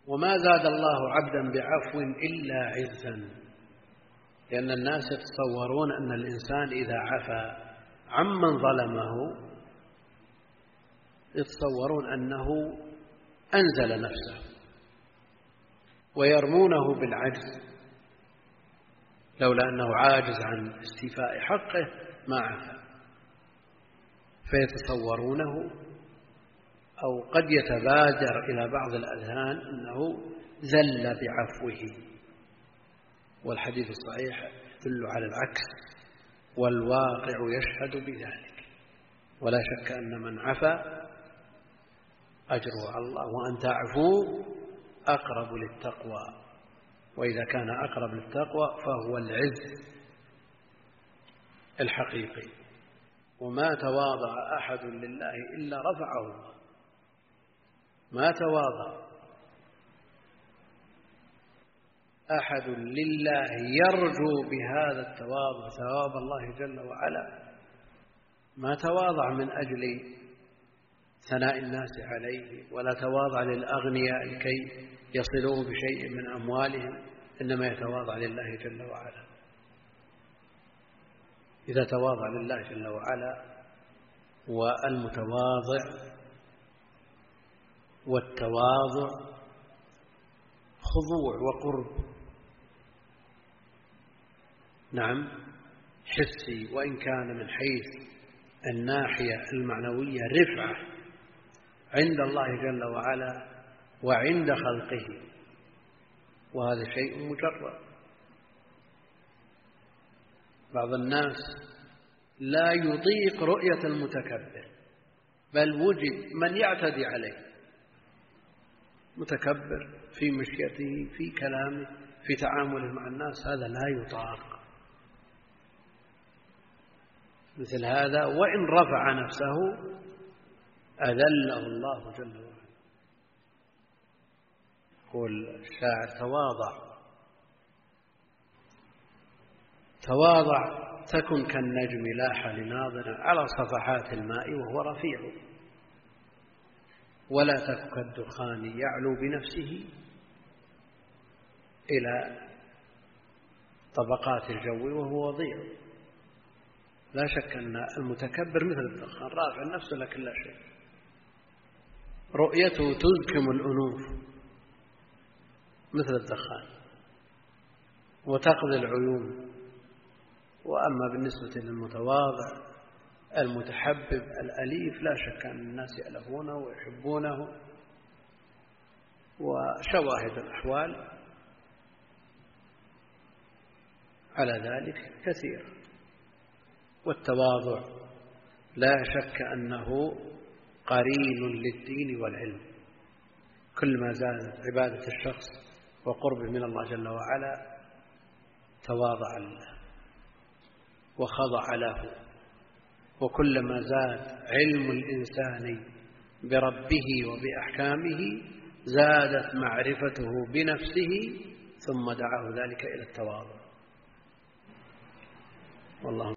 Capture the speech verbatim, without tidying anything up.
وما زاد الله عبدا بعفو إلا عزا، لأن الناس يتصورون أن الإنسان إذا عفا عمن ظلمه يتصورون أنه أنزل نفسه، ويرمونه بالعجز، لولا أنه عاجز عن استيفاء حقه ما عفا، فيتصورونه، أو قد يتبادر إلى بعض الأذهان أنه زل بعفوه، والحديث الصحيح يدل على العكس، والواقع يشهد بذلك. ولا شك أن من عفا أجره على الله، وأن تعفو أقرب للتقوى، وإذا كان أقرب للتقوى فهو العز الحقيقي. وما تواضع أحد لله إلا رفعه الله، ما تواضع أحد لله يرجو بهذا التواضع ثواب الله جل وعلا، ما تواضع من أجل ثناء الناس عليه، ولا تواضع للأغنياء لكي يصلوه بشيء من أموالهم، إنما يتواضع لله جل وعلا. إذا تواضع لله جل وعلا، والمتواضع والتواضع خضوع وقرب، نعم حسي، وإن كان من حيث الناحية المعنوية رفعة عند الله جل وعلا وعند خلقه، وهذا شيء مجرد. بعض الناس لا يطيق رؤية المتكبر، بل وجد من يعتدي عليه، متكبر في مشيته، في كلامه، في تعامله مع الناس، هذا لا يطاق. مثل هذا وإن رفع نفسه أذله الله جل وعلا. يقول الشاعر: تواضع تواضع تكن كالنجم لاح لناظر على صفحات الماء وهو رفيع، ولا تك كالدخان يعلو بنفسه إلى طبقات الجو وهو وضيع. لا شك أن المتكبر مثل الدخان، رافع نفسه لكن لا شيء، رؤيته تزكم الأنوف مثل الدخان وتقضي العيون. وأما بالنسبة للمتواضع المتحبب الأليف، لا شك أن الناس يألفونه ويحبونه، وشواهد الأحوال على ذلك كثير. والتواضع لا شك أنه قرين للدين والعلم، كل ما زادت عبادة الشخص وقربه من الله جل وعلا تواضع له وخضع له، وكلما زاد علم الإنسان بربه وبأحكامه زادت معرفته بنفسه، ثم دعاه ذلك إلى التواضع. والله